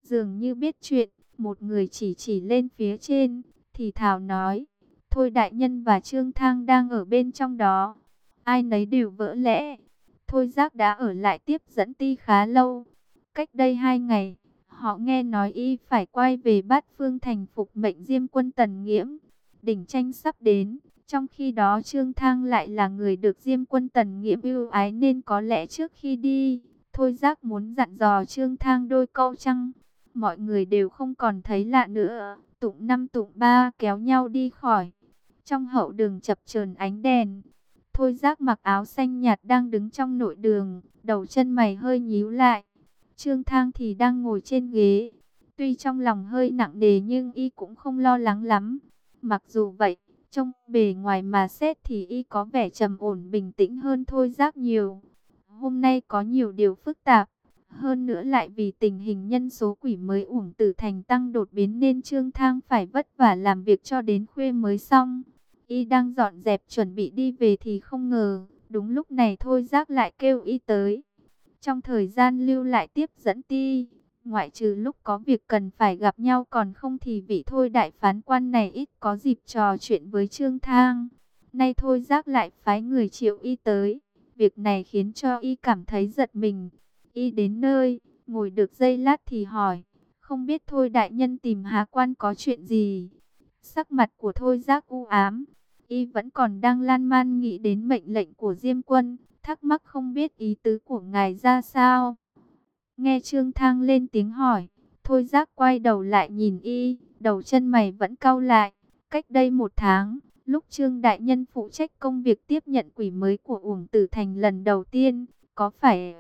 Dường như biết chuyện, một người chỉ chỉ lên phía trên, thì thào nói, thôi đại nhân và Trương Thang đang ở bên trong đó. Ai nấy đều vỡ lẽ. Thôi Giác đã ở lại tiếp dẫn Ti khá lâu. Cách đây 2 ngày, họ nghe nói y phải quay về Bát Phương thành phục mệnh Diêm quân Tần Nghiễm. Đỉnh tranh sắp đến, trong khi đó Trương Thang lại là người được Diêm quân Tần Nghiễm ưu ái, nên có lẽ trước khi đi, Thôi Giác muốn dặn dò Trương Thang đôi câu chăng. Mọi người đều không còn thấy lạ nữa, tụng năm tụng ba kéo nhau đi khỏi. Trong hậu đường chập chờn ánh đèn, Thôi Giác mặc áo xanh nhạt đang đứng trong nội đường, đầu chân mày hơi nhíu lại. Trương Thang thì đang ngồi trên ghế. Tuy trong lòng hơi nặng nề nhưng y cũng không lo lắng lắm. Mặc dù vậy, trong bề ngoài mà xét thì y có vẻ trầm ổn bình tĩnh hơn Thôi Giác nhiều. Hôm nay có nhiều điều phức tạp. Hơn nữa lại vì tình hình nhân số quỷ mới Uổng Tử Thành tăng đột biến nên Trương Thang phải vất vả làm việc cho đến khuya mới xong. Y đang dọn dẹp chuẩn bị đi về thì không ngờ, đúng lúc này Thôi Giác lại kêu y tới. Trong thời gian lưu lại tiếp dẫn Ti, ngoại trừ lúc có việc cần phải gặp nhau, còn không thì vị Thôi đại phán quan này ít có dịp trò chuyện với Trương Thang. Nay Thôi Giác lại phái người triệu y tới. Việc này khiến cho y cảm thấy giật mình. Y đến nơi, ngồi được giây lát thì hỏi, không biết Thôi đại nhân tìm Hà quan có chuyện gì? Sắc mặt của Thôi Giác u ám, y vẫn còn đang lan man nghĩ đến mệnh lệnh của Diêm quân, thắc mắc không biết ý tứ của ngài ra sao. Nghe Trương Thang lên tiếng hỏi, Thôi Giác quay đầu lại nhìn y, đầu chân mày vẫn cau lại. Cách đây 1 tháng, lúc Trương đại nhân phụ trách công việc tiếp nhận quỷ mới của Uổng Tử Thành lần đầu tiên, có phải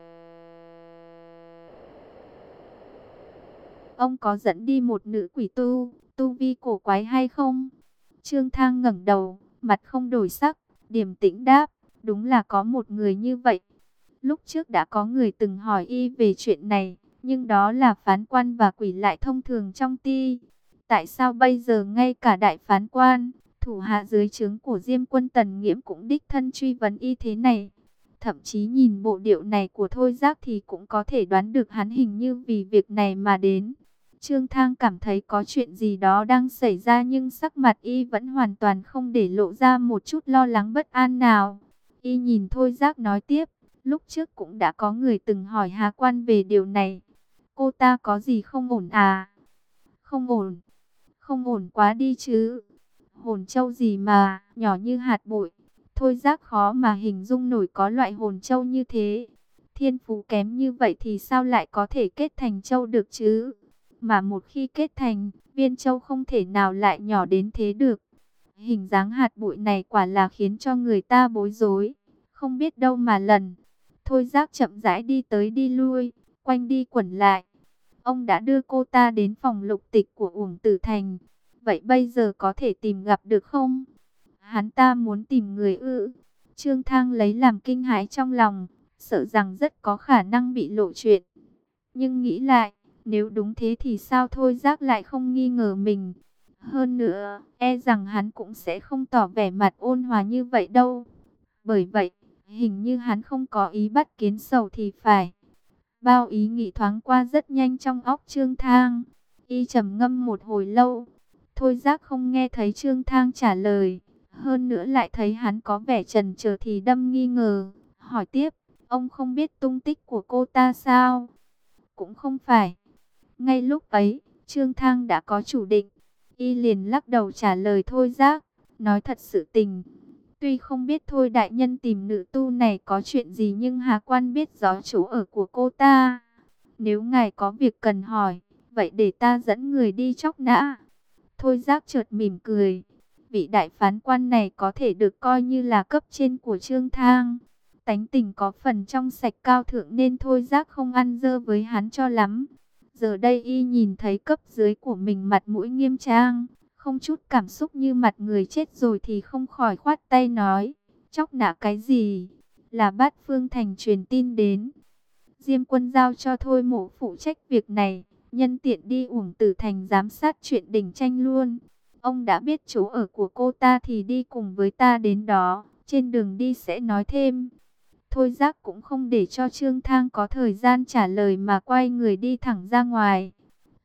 ông có dẫn đi một nữ quỷ tu vi cổ quái hay không? Trương Thang ngẩng đầu, mặt không đổi sắc, điềm tĩnh đáp, đúng là có một người như vậy. Lúc trước đã có người từng hỏi y về chuyện này, nhưng đó là phán quan và quỷ lại thông thường trong Ti. Tại sao bây giờ ngay cả đại phán quan, thủ hạ dưới trướng của Diêm quân Tần Nghiễm cũng đích thân truy vấn y thế này? Thậm chí nhìn bộ điệu này của Thôi Giác thì cũng có thể đoán được hắn hình như vì việc này mà đến. Trương Thang cảm thấy có chuyện gì đó đang xảy ra, nhưng sắc mặt y vẫn hoàn toàn không để lộ ra một chút lo lắng bất an nào. Y nhìn Thôi Giác nói tiếp, lúc trước cũng đã có người từng hỏi Hà quan về điều này. Cô ta có gì không ổn à? Không ổn, không ổn quá đi chứ. Hồn châu gì mà, nhỏ như hạt bụi. Thôi Giác khó mà hình dung nổi có loại hồn châu như thế. Thiên phú kém như vậy thì sao lại có thể kết thành châu được chứ? Mà một khi kết thành, viên châu không thể nào lại nhỏ đến thế được. Hình dáng hạt bụi này quả là khiến cho người ta bối rối, không biết đâu mà lần. Thôi Giác chậm rãi đi tới đi lui, quanh đi quẩn lại. Ông đã đưa cô ta đến phòng lục tịch của Uổng Tử Thành. Vậy bây giờ có thể tìm gặp được không? Hắn ta muốn tìm người ư? Trương Thang lấy làm kinh hãi trong lòng, sợ rằng rất có khả năng bị lộ chuyện. Nhưng nghĩ lại, nếu đúng thế thì sao Thôi Giác lại không nghi ngờ mình? Hơn nữa, e rằng hắn cũng sẽ không tỏ vẻ mặt ôn hòa như vậy đâu. Bởi vậy, hình như hắn không có ý bắt kiến sầu thì phải. Bao ý nghĩ thoáng qua rất nhanh trong óc Trương Thang. Y trầm ngâm một hồi lâu. Thôi Giác không nghe thấy Trương Thang trả lời. Hơn nữa lại thấy hắn có vẻ chần chờ thì đâm nghi ngờ. Hỏi tiếp, ông không biết tung tích của cô ta sao? Cũng không phải. Ngay lúc ấy, Trương Thang đã có chủ định. Y liền lắc đầu trả lời Thôi Giác. Nói thật sự tình. Tuy không biết Thôi đại nhân tìm nữ tu này có chuyện gì, nhưng Hà quan biết rõ chỗ ở của cô ta. Nếu ngài có việc cần hỏi, vậy để ta dẫn người đi chóc nã. Thôi Giác chợt mỉm cười. Vị đại phán quan này có thể được coi như là cấp trên của Trương Thang. Tánh tình có phần trong sạch cao thượng nên Thôi Giác không ăn dơ với hắn cho lắm. Giờ đây y nhìn thấy cấp dưới của mình mặt mũi nghiêm trang, không chút cảm xúc như mặt người chết rồi thì không khỏi khoát tay nói, chóc nã cái gì? Là Bát Phương Thành truyền tin đến. Diêm quân giao cho Thôi Mộ phụ trách việc này, nhân tiện đi Uổng Tử Thành giám sát chuyện đỉnh tranh luôn. Ông đã biết chỗ ở của cô ta thì đi cùng với ta đến đó, trên đường đi sẽ nói thêm. Thôi Giác cũng không để cho Trương Thang có thời gian trả lời mà quay người đi thẳng ra ngoài.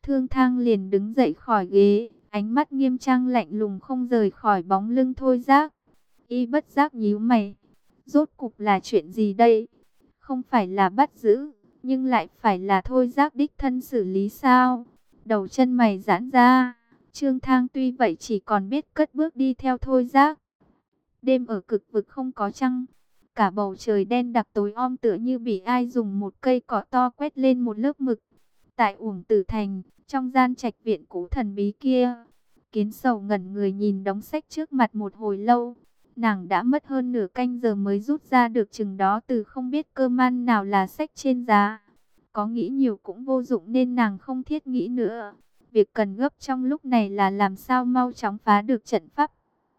Thương Thang liền đứng dậy khỏi ghế, ánh mắt nghiêm trang lạnh lùng không rời khỏi bóng lưng Thôi Giác. Y bất giác nhíu mày, rốt cục là chuyện gì đây? Không phải là bắt giữ, nhưng lại phải là Thôi Giác đích thân xử lý sao? Đầu chân mày giãn ra, Trương Thang tuy vậy chỉ còn biết cất bước đi theo Thôi Giác. Đêm ở cực vực không có trăng, cả bầu trời đen đặc tối om tựa như bị ai dùng một cây cỏ to quét lên một lớp mực. Tại Uổng Tử Thành, trong gian trạch viện cũ thần bí kia, Kiến Sầu ngẩn người nhìn đống sách trước mặt một hồi lâu. Nàng đã mất hơn nửa canh giờ mới rút ra được chừng đó từ không biết cơ man nào là sách trên giá. Có nghĩ nhiều cũng vô dụng nên nàng không thiết nghĩ nữa. Việc cần gấp trong lúc này là làm sao mau chóng phá được trận pháp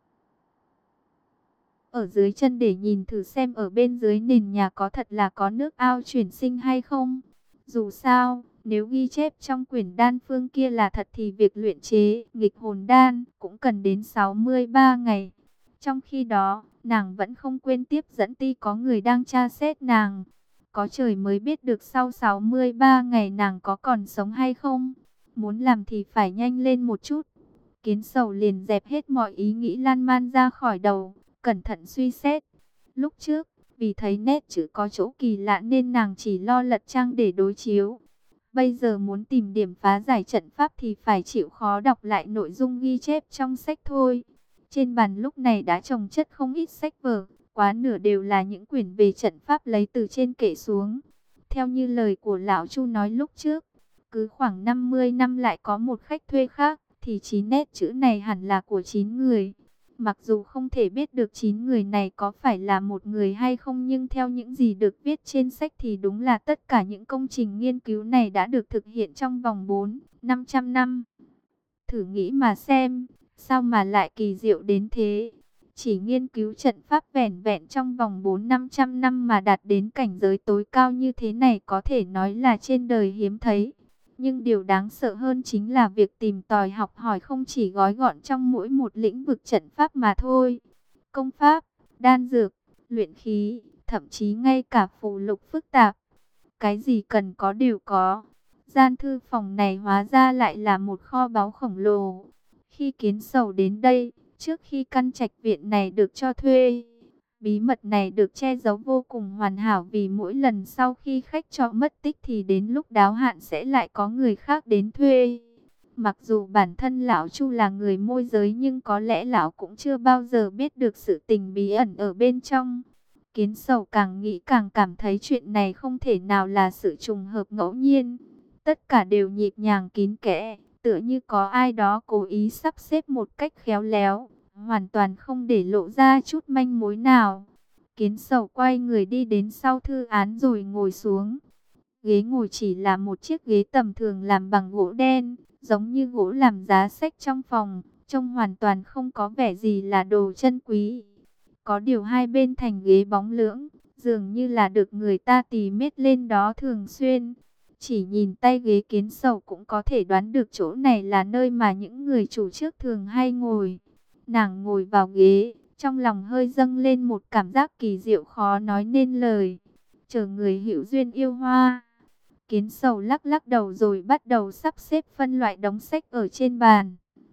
ở dưới chân để nhìn thử xem ở bên dưới nền nhà có thật là có nước ao chuyển sinh hay không. Dù sao, nếu ghi chép trong quyển đan phương kia là thật thì việc luyện chế nghịch hồn đan cũng cần đến 63 ngày. Trong khi đó, nàng vẫn không quên tiếp dẫn Ti có người đang tra xét nàng. Có trời mới biết được sau 63 ngày nàng có còn sống hay không. Muốn làm thì phải nhanh lên một chút. Kiến Sầu liền dẹp hết mọi ý nghĩ lan man ra khỏi đầu, cẩn thận suy xét. Lúc trước, vì thấy nét chữ có chỗ kỳ lạ nên nàng chỉ lo lật trang để đối chiếu. Bây giờ muốn tìm điểm phá giải trận pháp thì phải chịu khó đọc lại nội dung ghi chép trong sách thôi. Trên bàn lúc này đã chồng chất không ít sách vở, quá nửa đều là những quyển về trận pháp lấy từ trên kệ xuống. Theo như lời của lão Chu nói lúc trước, cứ khoảng 50 năm lại có một khách thuê khác, thì 9 nét chữ này hẳn là của 9 người. Mặc dù không thể biết được 9 người này có phải là một người hay không, nhưng theo những gì được viết trên sách thì đúng là tất cả những công trình nghiên cứu này đã được thực hiện trong vòng 400-500 năm. Thử nghĩ mà xem, sao mà lại kỳ diệu đến thế? Chỉ nghiên cứu trận pháp vẻn vẹn trong vòng 400-500 năm mà đạt đến cảnh giới tối cao như thế này có thể nói là trên đời hiếm thấy. Nhưng điều đáng sợ hơn chính là việc tìm tòi học hỏi không chỉ gói gọn trong mỗi một lĩnh vực trận pháp mà thôi. Công pháp, đan dược, luyện khí, thậm chí ngay cả phù lục phức tạp. Cái gì cần có đều có. Gian thư phòng này hóa ra lại là một kho báu khổng lồ. Khi Kiến Sầu đến đây, trước khi căn trạch viện này được cho thuê, bí mật này được che giấu vô cùng hoàn hảo vì mỗi lần sau khi khách trọ mất tích thì đến lúc đáo hạn sẽ lại có người khác đến thuê. Mặc dù bản thân lão Chu là người môi giới nhưng có lẽ lão cũng chưa bao giờ biết được sự tình bí ẩn ở bên trong. Kiến Sầu càng nghĩ càng cảm thấy chuyện này không thể nào là sự trùng hợp ngẫu nhiên. Tất cả đều nhịp nhàng kín kẽ, tựa như có ai đó cố ý sắp xếp một cách khéo léo, hoàn toàn không để lộ ra chút manh mối nào. Kiến Sầu quay người đi đến sau thư án rồi ngồi xuống. Ghế ngồi chỉ là một chiếc ghế tầm thường làm bằng gỗ đen, giống như gỗ làm giá sách trong phòng, trông hoàn toàn không có vẻ gì là đồ chân quý. Có điều hai bên thành ghế bóng lưỡng, dường như là được người ta tì mết lên đó thường xuyên. Chỉ nhìn tay ghế Kiến Sầu cũng có thể đoán được chỗ này là nơi mà những người chủ trước thường hay ngồi. Nàng ngồi vào ghế, trong lòng hơi dâng lên một cảm giác kỳ diệu khó nói nên lời. Chờ người hữu duyên yêu hoa. Kiến Sầu lắc lắc đầu rồi bắt đầu sắp xếp phân loại đống sách ở trên bàn.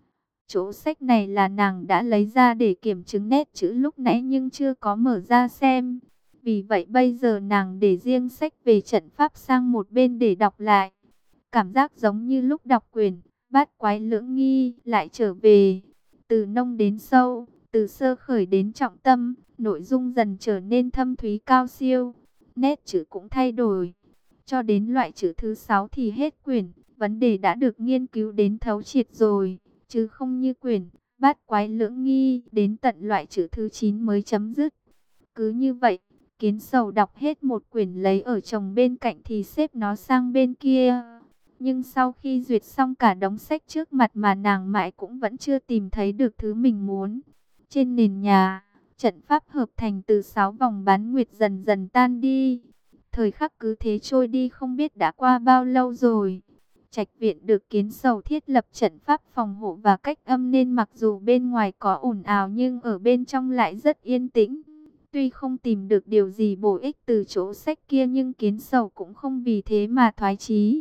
Chỗ sách này là nàng đã lấy ra để kiểm chứng nét chữ lúc nãy nhưng chưa có mở ra xem. Vì vậy bây giờ nàng để riêng sách về trận pháp sang một bên để đọc lại. Cảm giác giống như lúc đọc quyển Bát Quái Lưỡng Nghi lại trở về. Từ nông đến sâu, từ sơ khởi đến trọng tâm, nội dung dần trở nên thâm thúy cao siêu. Nét chữ cũng thay đổi. Cho đến loại chữ thứ 6 thì hết quyển, vấn đề đã được nghiên cứu đến thấu triệt rồi. Chứ không như quyển Bát Quái Lưỡng Nghi đến tận loại chữ thứ 9 mới chấm dứt. Cứ như vậy, Kiến Sầu đọc hết một quyển lấy ở chồng bên cạnh thì xếp nó sang bên kia. Nhưng sau khi duyệt xong cả đống sách trước mặt mà nàng mãi cũng vẫn chưa tìm thấy được thứ mình muốn. Trên nền nhà, trận pháp hợp thành từ 6 vòng bán nguyệt dần dần tan đi. Thời khắc cứ thế trôi đi không biết đã qua bao lâu rồi. Trạch viện được Kiến Sầu thiết lập trận pháp phòng hộ và cách âm nên mặc dù bên ngoài có ồn ào nhưng ở bên trong lại rất yên tĩnh. Tuy không tìm được điều gì bổ ích từ chỗ sách kia nhưng Kiến Sầu cũng không vì thế mà thoái chí.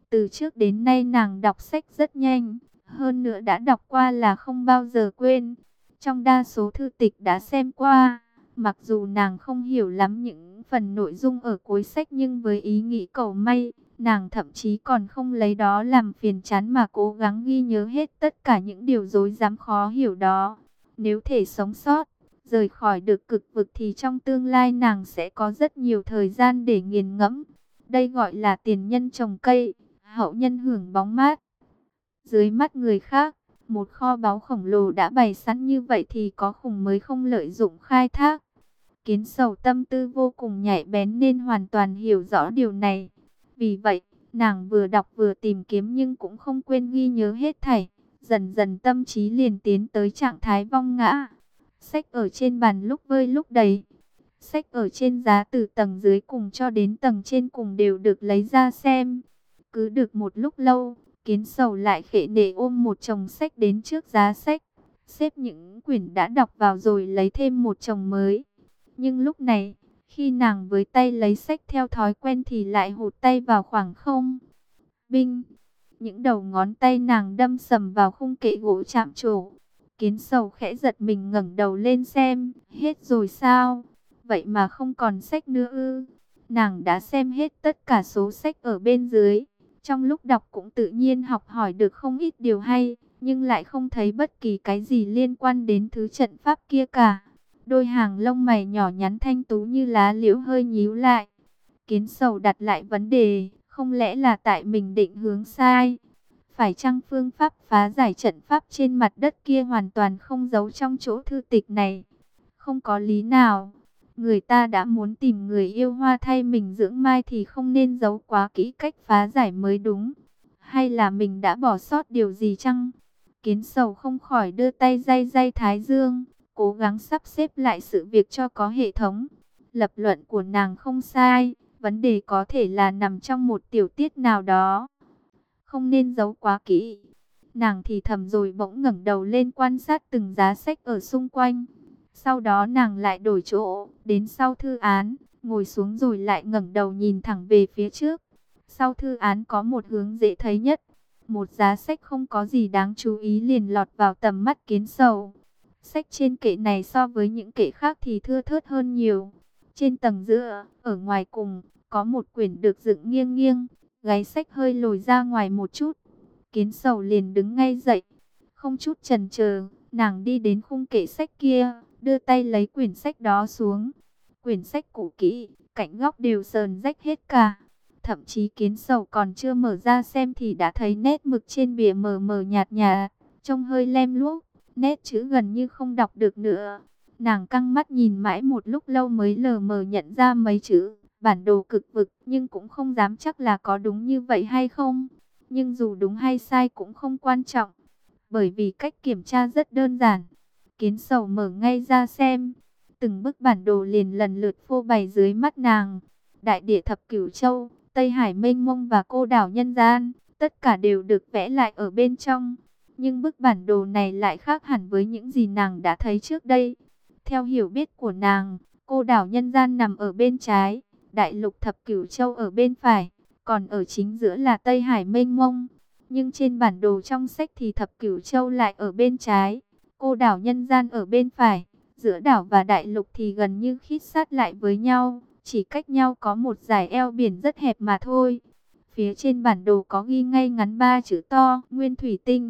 Từ trước đến nay nàng đọc sách rất nhanh, hơn nữa đã đọc qua là không bao giờ quên. Trong đa số thư tịch đã xem qua, mặc dù nàng không hiểu lắm những phần nội dung ở cuối sách, nhưng với ý nghĩ cầu may, nàng thậm chí còn không lấy đó làm phiền chán mà cố gắng ghi nhớ hết tất cả những điều rối rắm khó hiểu đó. Nếu thể sống sót, rời khỏi được cực vực thì trong tương lai nàng sẽ có rất nhiều thời gian để nghiền ngẫm. Đây gọi là tiền nhân trồng cây, hậu nhân hưởng bóng mát. Dưới mắt người khác, một kho báu khổng lồ đã bày sẵn như vậy thì có khùng mới không lợi dụng khai thác. Kiến Sầu tâm tư vô cùng nhạy bén nên hoàn toàn hiểu rõ điều này. Vì vậy, nàng vừa đọc vừa tìm kiếm nhưng cũng không quên ghi nhớ hết thảy. Dần dần tâm trí liền tiến tới trạng thái vong ngã. Sách ở trên bàn lúc vơi lúc đầy. Sách ở trên giá từ tầng dưới cùng cho đến tầng trên cùng đều được lấy ra xem. Cứ được một lúc lâu, Kiến Sầu lại khệ nệ ôm một chồng sách đến trước giá sách, xếp những quyển đã đọc vào rồi lấy thêm một chồng mới. Nhưng lúc này, khi nàng với tay lấy sách theo thói quen thì lại hụt tay vào khoảng không. Binh! Những đầu ngón tay nàng đâm sầm vào khung kệ gỗ chạm trổ. Kiến Sầu khẽ giật mình ngẩng đầu lên xem, hết rồi sao? Vậy mà không còn sách nữa ư? Nàng đã xem hết tất cả số sách ở bên dưới. Trong lúc đọc cũng tự nhiên học hỏi được không ít điều hay, nhưng lại không thấy bất kỳ cái gì liên quan đến thứ trận pháp kia cả. Đôi hàng lông mày nhỏ nhắn thanh tú như lá liễu hơi nhíu lại. Kiến Sầu đặt lại vấn đề, không lẽ là tại mình định hướng sai? Phải chăng phương pháp phá giải trận pháp trên mặt đất kia hoàn toàn không giấu trong chỗ thư tịch này? Không có lý nào. Người ta đã muốn tìm người yêu hoa thay mình dưỡng mai thì không nên giấu quá kỹ cách phá giải mới đúng. Hay là mình đã bỏ sót điều gì chăng? Kiến Sầu không khỏi đưa tay day day thái dương, cố gắng sắp xếp lại sự việc cho có hệ thống. Lập luận của nàng không sai, vấn đề có thể là nằm trong một tiểu tiết nào đó. Không nên giấu quá kỹ. Nàng thì thầm rồi bỗng ngẩng đầu lên quan sát từng giá sách ở xung quanh. Sau đó nàng lại đổi chỗ, đến sau thư án, ngồi xuống rồi lại ngẩng đầu nhìn thẳng về phía trước. Sau thư án có một hướng dễ thấy nhất. Một giá sách không có gì đáng chú ý liền lọt vào tầm mắt Kiến Sầu. Sách trên kệ này so với những kệ khác thì thưa thớt hơn nhiều. Trên tầng giữa, ở ngoài cùng, có một quyển được dựng nghiêng nghiêng, gáy sách hơi lồi ra ngoài một chút. Kiến Sầu liền đứng ngay dậy, không chút chần chờ, nàng đi đến khung kệ sách kia, đưa tay lấy quyển sách đó xuống. Quyển sách cũ kỹ, cạnh góc đều sờn rách hết cả. Thậm chí Kiến Sầu còn chưa mở ra xem thì đã thấy nét mực trên bìa mờ mờ nhạt nhạt, trông hơi lem luốc, nét chữ gần như không đọc được nữa. Nàng căng mắt nhìn mãi một lúc lâu mới lờ mờ nhận ra mấy chữ bản đồ cực vực, nhưng cũng không dám chắc là có đúng như vậy hay không. Nhưng dù đúng hay sai cũng không quan trọng, bởi vì cách kiểm tra rất đơn giản. Kiến Sầu mở ngay ra xem, từng bức bản đồ liền lần lượt phô bày dưới mắt nàng. Đại địa thập cửu châu, Tây Hải mênh mông và cô đảo nhân gian, tất cả đều được vẽ lại ở bên trong. Nhưng bức bản đồ này lại khác hẳn với những gì nàng đã thấy trước đây. Theo hiểu biết của nàng, cô đảo nhân gian nằm ở bên trái, đại lục thập cửu châu ở bên phải, còn ở chính giữa là Tây Hải mênh mông. Nhưng trên bản đồ trong sách thì thập cửu châu lại ở bên trái, cô đảo nhân gian ở bên phải. Giữa đảo và đại lục thì gần như khít sát lại với nhau, chỉ cách nhau có một dải eo biển rất hẹp mà thôi. Phía trên bản đồ có ghi ngay ngắn 3 chữ to, Nguyên Thủy Tinh.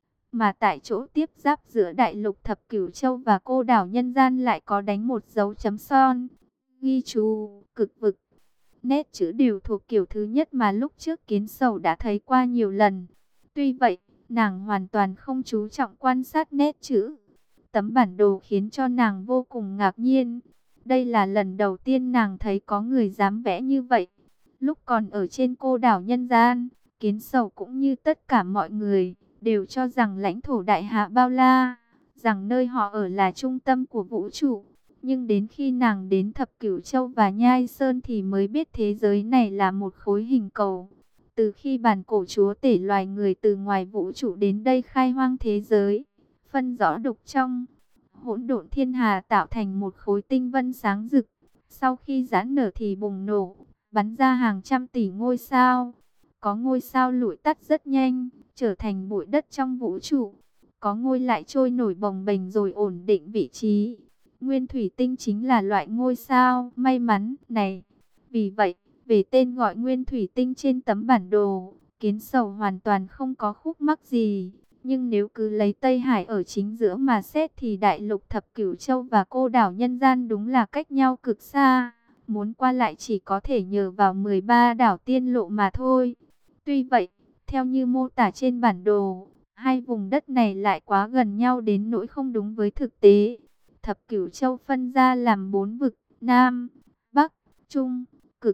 Mà tại chỗ tiếp giáp giữa đại lục thập cửu châu và cô đảo nhân gian lại có đánh một dấu chấm son, ghi chú, cực vực. Nét chữ đều thuộc kiểu thứ nhất mà lúc trước Kiến Sầu đã thấy qua nhiều lần. Tuy vậy, nàng hoàn toàn không chú trọng quan sát nét chữ. Tấm bản đồ khiến cho nàng vô cùng ngạc nhiên. Đây là lần đầu tiên nàng thấy có người dám vẽ như vậy. Lúc còn ở trên cô đảo nhân gian, Kiến Sầu cũng như tất cả mọi người đều cho rằng lãnh thổ đại hạ bao la, rằng nơi họ ở là trung tâm của vũ trụ. Nhưng đến khi nàng đến Thập Cửu Châu và Nhai Sơn thì mới biết thế giới này là một khối hình cầu. Từ khi bản cổ chúa tể loài người từ ngoài vũ trụ đến đây khai hoang thế giới, phân rõ đục trong, hỗn độn thiên hà tạo thành một khối tinh vân sáng rực. Sau khi giãn nở thì bùng nổ, bắn ra hàng trăm tỷ ngôi sao. Có ngôi sao lụi tắt rất nhanh, trở thành bụi đất trong vũ trụ. Có ngôi lại trôi nổi bồng bềnh rồi ổn định vị trí. Nguyên thủy tinh chính là loại ngôi sao may mắn này. Vì vậy, về tên gọi nguyên thủy tinh trên tấm bản đồ, Kiến Sầu hoàn toàn không có khúc mắc gì. Nhưng nếu cứ lấy Tây Hải ở chính giữa mà xét thì đại lục Thập Cửu Châu và cô đảo Nhân Gian đúng là cách nhau cực xa. Muốn qua lại chỉ có thể nhờ vào 13 đảo tiên lộ mà thôi. Tuy vậy, theo như mô tả trên bản đồ, hai vùng đất này lại quá gần nhau đến nỗi không đúng với thực tế. Thập Cửu Châu phân ra làm 4 vực, Nam, Bắc, Trung, Cực.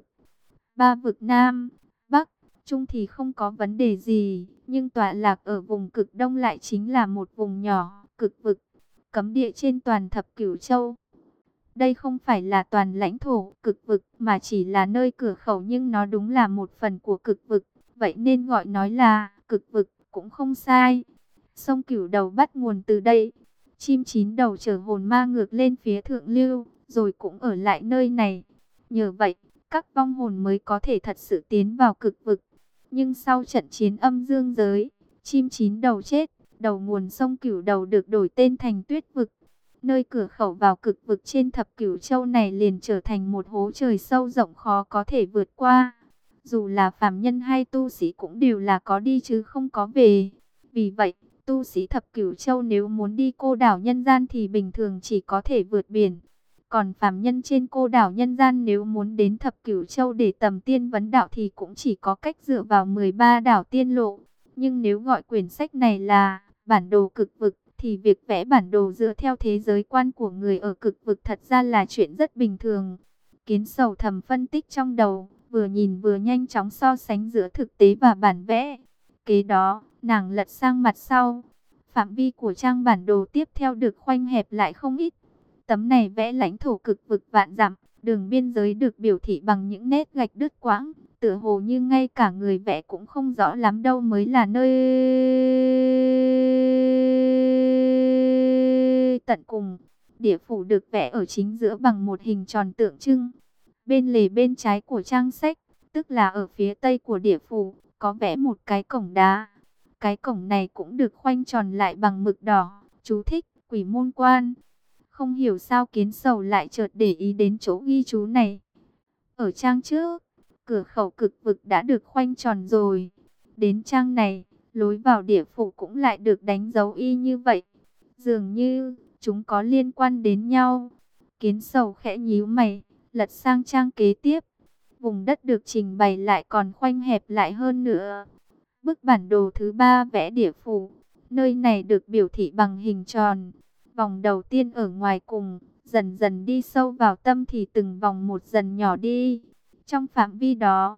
3 vực Nam, Bắc, Trung thì không có vấn đề gì, nhưng tọa lạc ở vùng cực Đông lại chính là một vùng nhỏ, cực vực, cấm địa trên toàn Thập Cửu Châu. Đây không phải là toàn lãnh thổ cực vực mà chỉ là nơi cửa khẩu, nhưng nó đúng là một phần của cực vực, vậy nên gọi nói là cực vực cũng không sai. Sông Cửu Đầu bắt nguồn từ đây. Chim chín đầu chở hồn ma ngược lên phía thượng lưu, rồi cũng ở lại nơi này. Nhờ vậy, các vong hồn mới có thể thật sự tiến vào cực vực. Nhưng sau trận chiến âm dương giới, chim chín đầu chết, đầu nguồn sông Cửu Đầu được đổi tên thành Tuyết vực. Nơi cửa khẩu vào cực vực trên Thập Cửu Châu này liền trở thành một hố trời sâu rộng khó có thể vượt qua. Dù là phàm nhân hay tu sĩ cũng đều là có đi chứ không có về. Vì vậy, tu sĩ Thập Cửu Châu nếu muốn đi cô đảo Nhân Gian thì bình thường chỉ có thể vượt biển. Còn phàm nhân trên cô đảo Nhân Gian nếu muốn đến Thập Cửu Châu để tầm tiên vấn đạo thì cũng chỉ có cách dựa vào 13 đảo tiên lộ. Nhưng nếu gọi quyển sách này là bản đồ cực vực, thì việc vẽ bản đồ dựa theo thế giới quan của người ở cực vực thật ra là chuyện rất bình thường. Kiến Sầu thầm phân tích trong đầu, vừa nhìn vừa nhanh chóng so sánh giữa thực tế và bản vẽ. Kế đó, nàng lật sang mặt sau. Phạm vi của trang bản đồ tiếp theo được khoanh hẹp lại không ít. Tấm này vẽ lãnh thổ cực vực vạn dặm, đường biên giới được biểu thị bằng những nét gạch đứt quãng, tựa hồ như ngay cả người vẽ cũng không rõ lắm đâu mới là nơi tận cùng. Địa phủ được vẽ ở chính giữa bằng một hình tròn tượng trưng. Bên lề bên trái của trang sách, tức là ở phía tây của địa phủ, có vẽ một cái cổng đá. Cái cổng này cũng được khoanh tròn lại bằng mực đỏ. Chú thích: Quỷ môn quan. Không hiểu sao Kiến Sầu lại chợt để ý đến chỗ ghi chú này. Ở trang trước, cửa khẩu cực vực đã được khoanh tròn rồi. Đến trang này, lối vào địa phủ cũng lại được đánh dấu y như vậy. Dường như chúng có liên quan đến nhau. Kiến Sầu khẽ nhíu mày, lật sang trang kế tiếp. Vùng đất được trình bày lại còn khoanh hẹp lại hơn nữa. Bức bản đồ thứ 3 vẽ địa phủ. Nơi này được biểu thị bằng hình tròn. Vòng đầu tiên ở ngoài cùng, dần dần đi sâu vào tâm thì từng vòng một dần nhỏ đi. Trong phạm vi đó,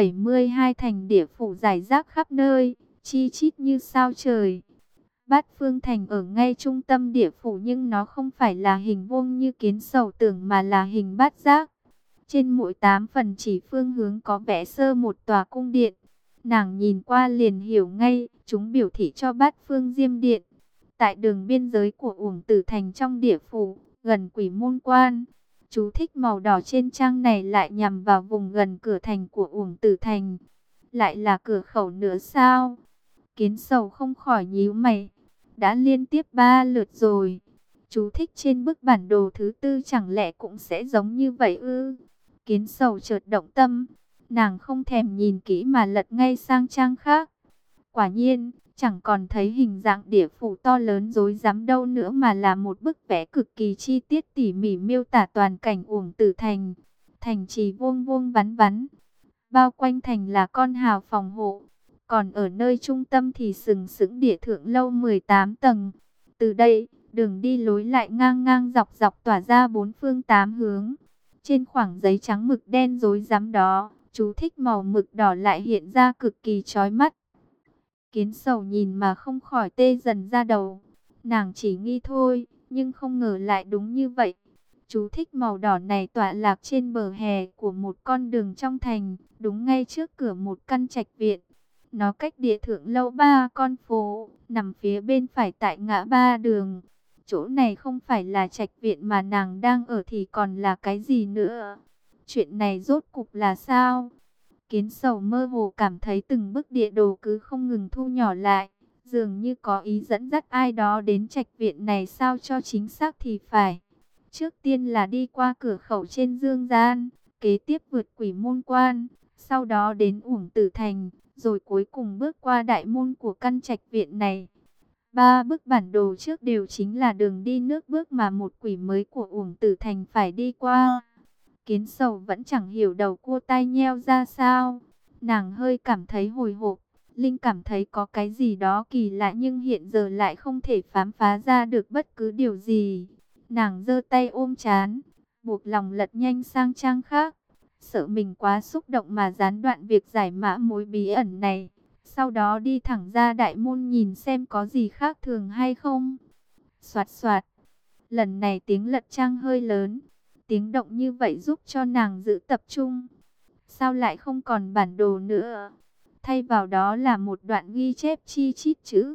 72 thành địa phủ rải rác khắp nơi, chi chít như sao trời. Bát Phương Thành ở ngay trung tâm địa phủ, nhưng nó không phải là hình vuông như Kiến Sầu tưởng mà là hình bát giác. Trên mỗi 8 phần chỉ phương hướng có vẽ sơ một tòa cung điện. Nàng nhìn qua liền hiểu ngay, chúng biểu thị cho Bát Phương Diêm Điện. Tại đường biên giới của Uổng Tử Thành trong địa phủ, gần Quỷ Môn Quan. Chú thích: màu đỏ trên trang này lại nhằm vào vùng gần cửa thành của Uổng Tử Thành. Lại là cửa khẩu nữa sao? Kiến Sầu không khỏi nhíu mày. Đã liên tiếp 3 lượt rồi. Chú thích trên bức bản đồ thứ 4 chẳng lẽ cũng sẽ giống như vậy ư? Kiến Sầu chợt động tâm. Nàng không thèm nhìn kỹ mà lật ngay sang trang khác. Quả nhiên, chẳng còn thấy hình dạng địa phủ to lớn rối rắm đâu nữa, mà là một bức vẽ cực kỳ chi tiết tỉ mỉ miêu tả toàn cảnh Uổng Tử Thành. Thành trì vuông vuông vắn vắn, bao quanh thành là con hào phòng hộ. Còn ở nơi trung tâm thì sừng sững Địa Thượng Lâu 18 tầng. Từ đây, đường đi lối lại ngang ngang dọc dọc tỏa ra 4 phương 8 hướng. Trên khoảng giấy trắng mực đen rối rắm đó, chú thích: màu mực đỏ lại hiện ra cực kỳ chói mắt. Kiến Sầu nhìn mà không khỏi tê dần ra đầu. Nàng chỉ nghi thôi, nhưng không ngờ lại đúng như vậy. Chú thích: màu đỏ này tọa lạc trên bờ hè của một con đường trong thành, đúng ngay trước cửa một căn trạch viện. Nó cách Địa Thượng Lâu 3 con phố, nằm phía bên phải tại ngã ba đường. Chỗ này không phải là trạch viện mà nàng đang ở thì còn là cái gì nữa? Chuyện này rốt cục là sao? Kiến Sầu mơ hồ cảm thấy từng bức địa đồ cứ không ngừng thu nhỏ lại, dường như có ý dẫn dắt ai đó đến trạch viện này, sao cho chính xác thì phải. Trước tiên là đi qua cửa khẩu trên Dương Gian, kế tiếp vượt Quỷ Môn Quan, sau đó đến Uổng Tử Thành, rồi cuối cùng bước qua đại môn của căn trạch viện này. Ba bức bản đồ trước đều chính là đường đi nước bước mà một quỷ mới của Uổng Tử Thành phải đi qua. Kiến Sầu vẫn chẳng hiểu đầu cua tai nheo ra sao. Nàng hơi cảm thấy hồi hộp, Linh cảm thấy có cái gì đó kỳ lạ nhưng hiện giờ lại không thể khám phá ra được bất cứ điều gì. Nàng giơ tay ôm trán, buộc lòng lật nhanh sang trang khác, sợ mình quá xúc động mà gián đoạn việc giải mã mối bí ẩn này. Sau đó đi thẳng ra đại môn nhìn xem có gì khác thường hay không. Soạt soạt, lần này tiếng lật trang hơi lớn. Tiếng động như vậy giúp cho nàng giữ tập trung. Sao lại không còn bản đồ nữa? Thay vào đó là một đoạn ghi chép chi chít chữ.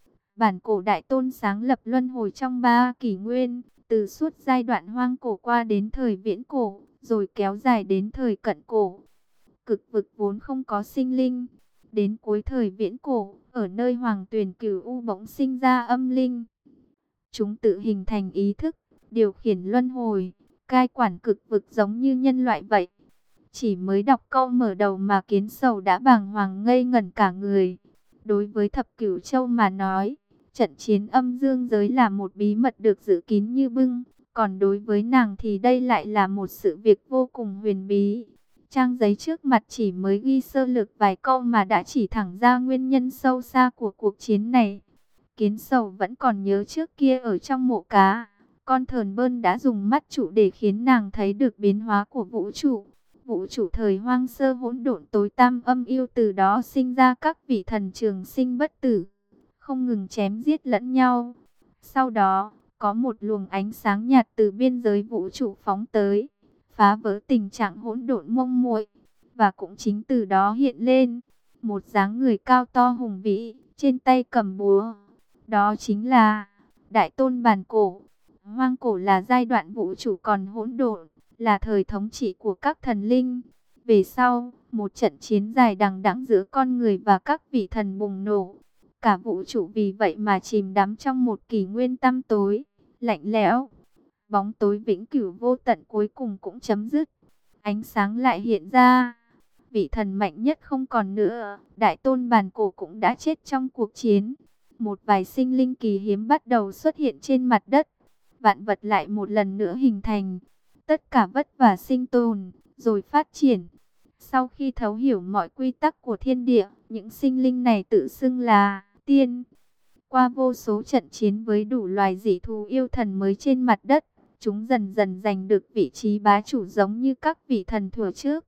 Bản cổ đại tôn sáng lập luân hồi trong 3 kỷ nguyên, từ suốt giai đoạn hoang cổ qua đến thời viễn cổ, rồi kéo dài đến thời cận cổ. Cực vực vốn không có sinh linh. Đến cuối thời viễn cổ, ở nơi hoàng tuyền Cửu U bỗng sinh ra âm linh. Chúng tự hình thành ý thức, điều khiển luân hồi, cai quản cực vực giống như nhân loại vậy. Chỉ mới đọc câu mở đầu mà Kiến Sầu đã bàng hoàng ngây ngẩn cả người. Đối với Thập Cửu Châu mà nói, trận chiến âm dương giới là một bí mật được giữ kín như bưng. Còn đối với nàng thì đây lại là một sự việc vô cùng huyền bí. Trang giấy trước mặt chỉ mới ghi sơ lược vài câu mà đã chỉ thẳng ra nguyên nhân sâu xa của cuộc chiến này. Kiến Sầu vẫn còn nhớ trước kia ở trong mộ cá, con thờn bơn đã dùng mắt trụ để khiến nàng thấy được biến hóa của vũ trụ. Vũ trụ thời hoang sơ hỗn độn tối tăm âm u, từ đó sinh ra các vị thần trường sinh bất tử, không ngừng chém giết lẫn nhau. Sau đó, có một luồng ánh sáng nhạt từ biên giới vũ trụ phóng tới, phá vỡ tình trạng hỗn độn mông muội, và cũng chính từ đó hiện lên một dáng người cao to hùng vĩ, trên tay cầm búa. Đó chính là Đại Tôn Bản Cổ. Hoang cổ là giai đoạn vũ trụ còn hỗn độn, là thời thống trị của các thần linh. Về sau, một trận chiến dài đằng đẵng giữa con người và các vị thần bùng nổ. Cả vũ trụ vì vậy mà chìm đắm trong một kỷ nguyên tăm tối, lạnh lẽo. Bóng tối vĩnh cửu vô tận cuối cùng cũng chấm dứt. Ánh sáng lại hiện ra. Vị thần mạnh nhất không còn nữa, Đại Tôn Bản Cổ cũng đã chết trong cuộc chiến. Một vài sinh linh kỳ hiếm bắt đầu xuất hiện trên mặt đất. Vạn vật lại một lần nữa hình thành. Tất cả vất vả sinh tồn, rồi phát triển. Sau khi thấu hiểu mọi quy tắc của thiên địa, những sinh linh này tự xưng là tiên. Qua vô số trận chiến với đủ loài dị thú yêu thần mới trên mặt đất, chúng dần dần giành được vị trí bá chủ giống như các vị thần thuở trước.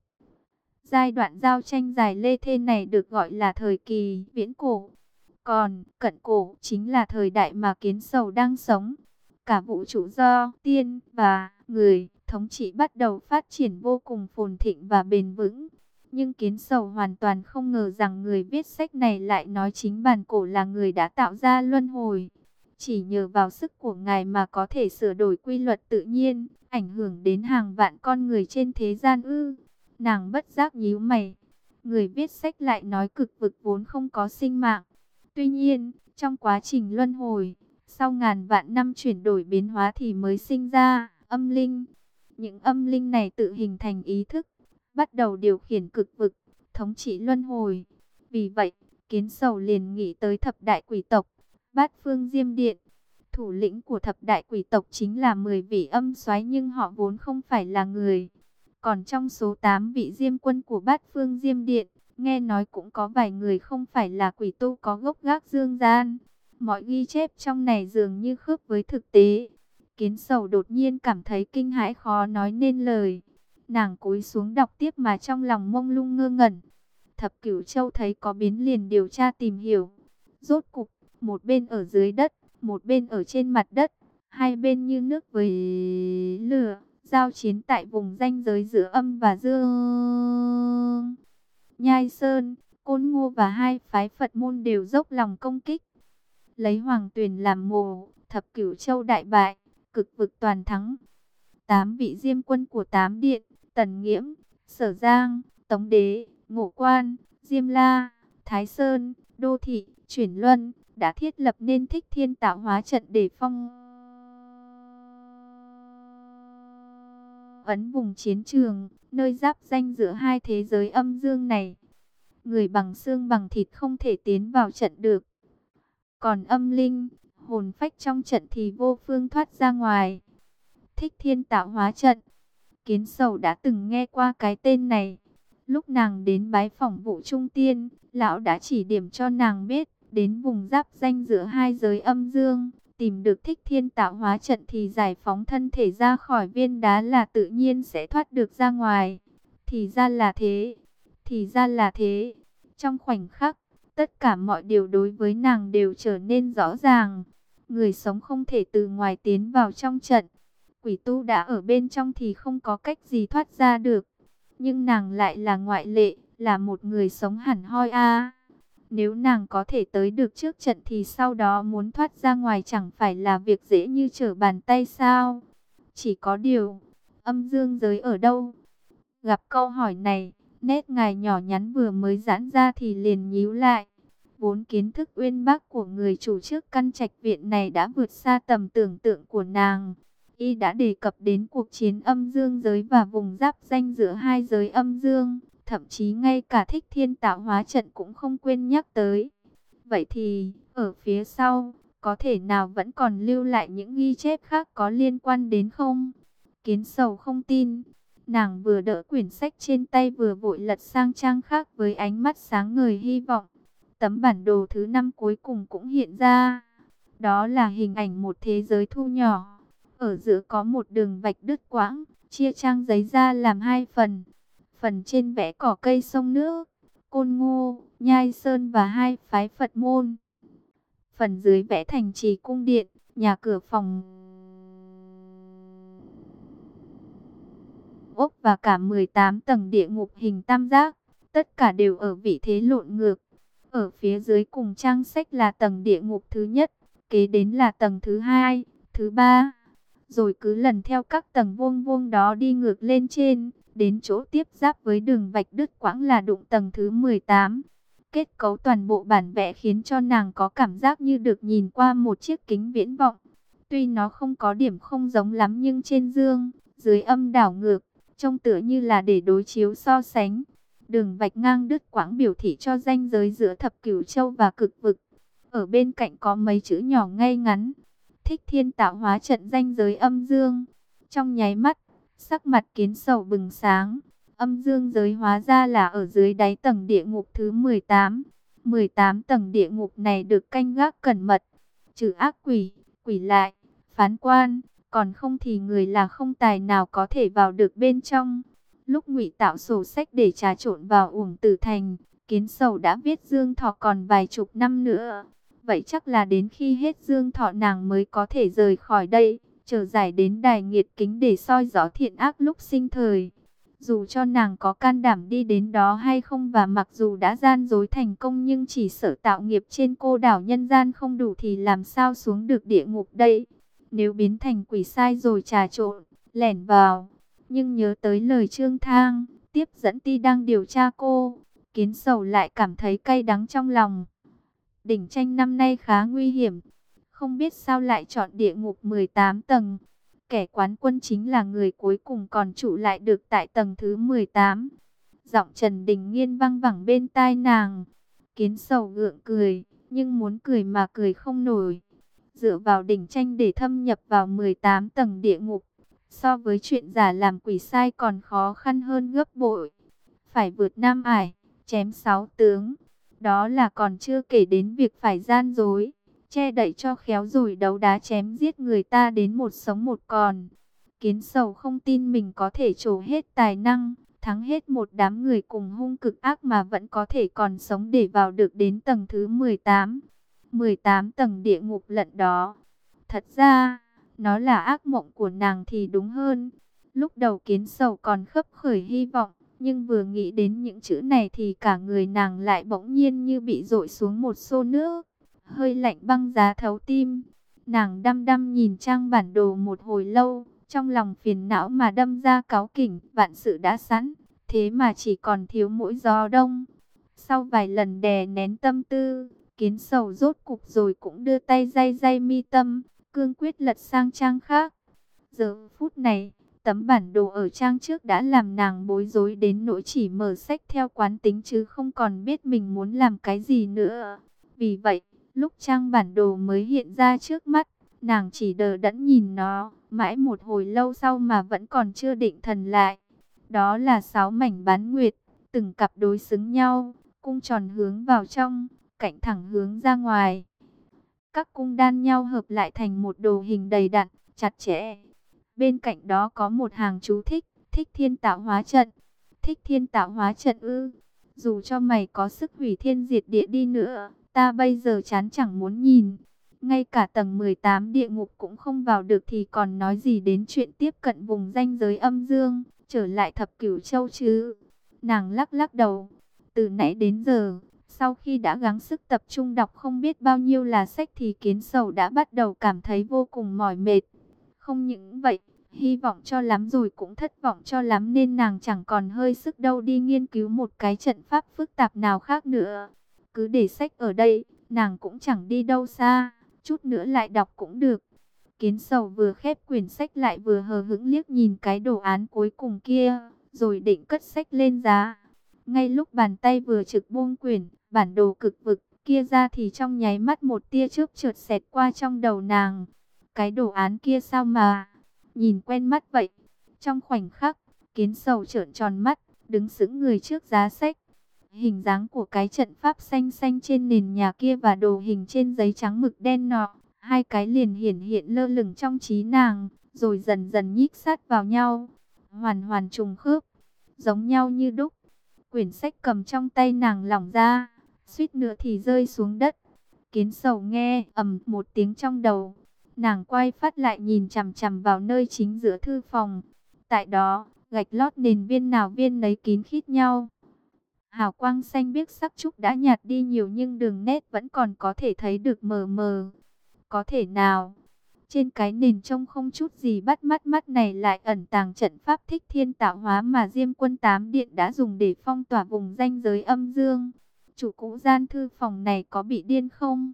Giai đoạn giao tranh dài lê thê này được gọi là thời kỳ viễn cổ. Còn cận cổ chính là thời đại mà Kiến Sầu đang sống. Cả vũ trụ do tiên và người thống trị bắt đầu phát triển vô cùng phồn thịnh và bền vững. Nhưng Kiến Sầu hoàn toàn không ngờ rằng người viết sách này lại nói chính Bản Cổ là người đã tạo ra luân hồi. Chỉ nhờ vào sức của ngài mà có thể sửa đổi quy luật tự nhiên, ảnh hưởng đến hàng vạn con người trên thế gian ư. Nàng bất giác nhíu mày. Người viết sách lại nói cực vực vốn không có sinh mạng. Tuy nhiên, trong quá trình luân hồi, sau ngàn vạn năm chuyển đổi biến hóa thì mới sinh ra âm linh. Những âm linh này tự hình thành ý thức, bắt đầu điều khiển cực vực, thống trị luân hồi. Vì vậy, Kiến Sầu liền nghĩ tới thập đại quỷ tộc, Bát Phương Diêm Điện. Thủ lĩnh của thập đại quỷ tộc chính là 10 vị âm soái, nhưng họ vốn không phải là người. Còn trong số 8 vị diêm quân của Bát Phương Diêm Điện, nghe nói cũng có vài người không phải là quỷ tu có gốc gác dương gian. Mọi ghi chép trong này dường như khớp với thực tế. Kiến Sầu đột nhiên cảm thấy kinh hãi khó nói nên lời. Nàng cúi xuống đọc tiếp mà trong lòng mông lung ngơ ngẩn. Thập Cửu Châu thấy có biến liền điều tra tìm hiểu. Rốt cục, một bên ở dưới đất, một bên ở trên mặt đất. Hai bên như nước với lửa, giao chiến tại vùng ranh giới giữa âm và dương. Nhai Sơn, Côn Ngô và hai phái Phật môn đều dốc lòng công kích. Lấy Hoàng Tuyền làm mồ, Thập Cửu Châu đại bại, cực vực toàn thắng. 8 vị diêm quân của 8 điện, Tần Nghiễm, Sở Giang, Tống Đế, Ngộ Quan, Diêm La, Thái Sơn, Đô Thị, Chuyển Luân, đã thiết lập nên Thích Thiên Tạo Hóa trận để phong ấn vùng chiến trường, nơi giáp ranh giữa hai thế giới âm dương này. Người bằng xương bằng thịt không thể tiến vào trận được. Còn âm linh, hồn phách trong trận thì vô phương thoát ra ngoài. Thích Thiên Tạo Hóa trận. Kiến Sầu đã từng nghe qua cái tên này. Lúc nàng đến bái phỏng Vũ Trung Tiên, lão đã chỉ điểm cho nàng biết, đến vùng giáp ranh giữa hai giới âm dương, tìm được Thích Thiên Tạo Hóa trận thì giải phóng thân thể ra khỏi viên đá là tự nhiên sẽ thoát được ra ngoài. Thì ra là thế, thì ra là thế. Trong khoảnh khắc, tất cả mọi điều đối với nàng đều trở nên rõ ràng. Người sống không thể từ ngoài tiến vào trong trận. Quỷ tu đã ở bên trong thì không có cách gì thoát ra được. Nhưng nàng lại là ngoại lệ, là một người sống hẳn hoi a. Nếu nàng có thể tới được trước trận thì sau đó muốn thoát ra ngoài chẳng phải là việc dễ như trở bàn tay sao? Chỉ có điều, âm dương giới ở đâu? Gặp câu hỏi này, nét ngài nhỏ nhắn vừa mới giãn ra thì liền nhíu lại. Vốn kiến thức uyên bác của người chủ trước căn trạch viện này đã vượt xa tầm tưởng tượng của nàng. Y đã đề cập đến cuộc chiến âm dương giới và vùng giáp ranh giữa hai giới âm dương. Thậm chí ngay cả Thích Thiên Tạo Hóa trận cũng không quên nhắc tới. Vậy thì, ở phía sau, có thể nào vẫn còn lưu lại những ghi chép khác có liên quan đến không? Kiến Sầu không tin. Nàng vừa đỡ quyển sách trên tay vừa vội lật sang trang khác với ánh mắt sáng ngời hy vọng. Tấm bản đồ thứ 5 cuối cùng cũng hiện ra. Đó là hình ảnh một thế giới thu nhỏ. Ở giữa có một đường vạch đứt quãng, chia trang giấy ra làm hai phần. Phần trên vẽ cỏ cây sông nước, Côn Ngô, Nhai Sơn và hai phái Phật môn. Phần dưới vẽ thành trì cung điện, nhà cửa phòng ốc và cả 18 tầng địa ngục hình tam giác. Tất cả đều ở vị thế lộn ngược. Ở phía dưới cùng trang sách là tầng địa ngục thứ nhất, kế đến là tầng thứ hai, thứ ba. Rồi cứ lần theo các tầng vuông vuông đó đi ngược lên trên. Đến chỗ tiếp giáp với đường vạch đứt quãng là đụng tầng thứ 18. Kết cấu toàn bộ bản vẽ khiến cho nàng có cảm giác như được nhìn qua một chiếc kính viễn vọng. Tuy nó không có điểm không giống lắm nhưng trên dương, dưới âm đảo ngược, trông tựa như là để đối chiếu so sánh. Đường vạch ngang đứt quãng biểu thị cho ranh giới giữa thập cửu châu và cực vực. Ở bên cạnh có mấy chữ nhỏ ngay ngắn. Thích Thiên Tạo Hóa trận ranh giới âm dương. Trong nháy mắt, sắc mặt Kiến Sầu bừng sáng. Âm dương giới hóa ra là ở dưới đáy tầng địa ngục thứ 18. 18 tầng địa ngục này được canh gác cẩn mật. Trừ ác quỷ, quỷ lại, phán quan, còn không thì người là không tài nào có thể vào được bên trong. Lúc Ngụy tạo sổ sách để trà trộn vào Uổng Tử Thành, Kiến Sầu đã viết dương thọ còn vài chục năm nữa. Vậy chắc là đến khi hết dương thọ nàng mới có thể rời khỏi đây, trở giải đến đài nghiệt kính để soi rõ thiện ác lúc sinh thời. Dù cho nàng có can đảm đi đến đó hay không và mặc dù đã gian dối thành công nhưng chỉ sợ tạo nghiệp trên cô đảo nhân gian không đủ thì làm sao xuống được địa ngục đây. Nếu biến thành quỷ sai rồi trà trộn, lẻn vào. Nhưng nhớ tới lời Trương Thang, tiếp dẫn ti đang điều tra cô, Kiến Sầu lại cảm thấy cay đắng trong lòng. Đỉnh tranh năm nay khá nguy hiểm. Không biết sao lại chọn địa ngục 18 tầng. Kẻ quán quân chính là người cuối cùng còn trụ lại được tại tầng thứ 18. Giọng Trần Đình Nghiên vang vẳng bên tai nàng. Kiến Sầu gượng cười, nhưng muốn cười mà cười không nổi. Dựa vào đỉnh tranh để thâm nhập vào 18 tầng địa ngục, so với chuyện giả làm quỷ sai còn khó khăn hơn gấp bội. Phải vượt Nam Ải, chém 6 tướng. Đó là còn chưa kể đến việc phải gian dối, che đậy cho khéo rồi đấu đá chém giết người ta đến một sống một còn. Kiến Sầu không tin mình có thể trổ hết tài năng, thắng hết một đám người cùng hung cực ác mà vẫn có thể còn sống để vào được đến tầng thứ 18. 18 tầng địa ngục lận đó. Thật ra, nó là ác mộng của nàng thì đúng hơn. Lúc đầu Kiến Sầu còn khấp khởi hy vọng, nhưng vừa nghĩ đến những chữ này thì cả người nàng lại bỗng nhiên như bị dội xuống một xô nước. Hơi lạnh băng giá thấu tim. Nàng đăm đăm nhìn trang bản đồ một hồi lâu, trong lòng phiền não mà đâm ra cáu kỉnh. Vạn sự đã sẵn, thế mà chỉ còn thiếu mỗi gió đông. Sau vài lần đè nén tâm tư, Kiến Sầu rốt cục rồi cũng đưa tay day day mi tâm, cương quyết lật sang trang khác. Giờ phút này, tấm bản đồ ở trang trước đã làm nàng bối rối đến nỗi chỉ mở sách theo quán tính chứ không còn biết mình muốn làm cái gì nữa. Vì vậy, lúc trang bản đồ mới hiện ra trước mắt, nàng chỉ đờ đẫn nhìn nó, mãi một hồi lâu sau mà vẫn còn chưa định thần lại. Đó là 6 mảnh bán nguyệt, từng cặp đối xứng nhau, cung tròn hướng vào trong, cạnh thẳng hướng ra ngoài. Các cung đan nhau hợp lại thành một đồ hình đầy đặn, chặt chẽ. Bên cạnh đó có một hàng chú thích, thích thiên tạo hóa trận. Thích thiên tạo hóa trận ư? Dù cho mày có sức hủy thiên diệt địa đi nữa, ta bây giờ chán chẳng muốn nhìn. Ngay cả tầng 18 địa ngục cũng không vào được thì còn nói gì đến chuyện tiếp cận vùng ranh giới âm dương, trở lại thập cửu châu chứ. Nàng lắc lắc đầu, từ nãy đến giờ, sau khi đã gắng sức tập trung đọc không biết bao nhiêu là sách thì Kiến Sầu đã bắt đầu cảm thấy vô cùng mỏi mệt. Không những vậy, hy vọng cho lắm rồi cũng thất vọng cho lắm nên nàng chẳng còn hơi sức đâu đi nghiên cứu một cái trận pháp phức tạp nào khác nữa. Cứ để sách ở đây, nàng cũng chẳng đi đâu xa, chút nữa lại đọc cũng được. Kiến Sầu vừa khép quyển sách lại vừa hờ hững liếc nhìn cái đồ án cuối cùng kia, rồi định cất sách lên giá. Ngay lúc bàn tay vừa trực buông quyển, bản đồ cực vực kia ra thì trong nháy mắt một tia chớp chợt xẹt qua trong đầu nàng. Cái đồ án kia sao mà nhìn quen mắt vậy? Trong khoảnh khắc, Kiến Sầu trợn tròn mắt, đứng sững người trước giá sách. Hình dáng của cái trận pháp xanh xanh trên nền nhà kia và đồ hình trên giấy trắng mực đen nọ, hai cái liền hiển hiện lơ lửng trong trí nàng, rồi dần dần nhích sát vào nhau, hoàn hoàn trùng khớp, giống nhau như đúc. Quyển sách cầm trong tay nàng lỏng ra, suýt nữa thì rơi xuống đất. Kiến Sầu nghe ầm một tiếng trong đầu, nàng quay phát lại nhìn chằm chằm vào nơi chính giữa thư phòng. Tại đó, gạch lót nền viên nào viên nấy kín khít nhau. Hào quang xanh biếc sắc trúc đã nhạt đi nhiều nhưng đường nét vẫn còn có thể thấy được mờ mờ. Có thể nào, trên cái nền trông không chút gì bắt mắt này lại ẩn tàng trận pháp thích thiên tạo hóa mà Diêm Quân Tám Điện đã dùng để phong tỏa vùng ranh giới âm dương. Chủ cũ gian thư phòng này có bị điên không?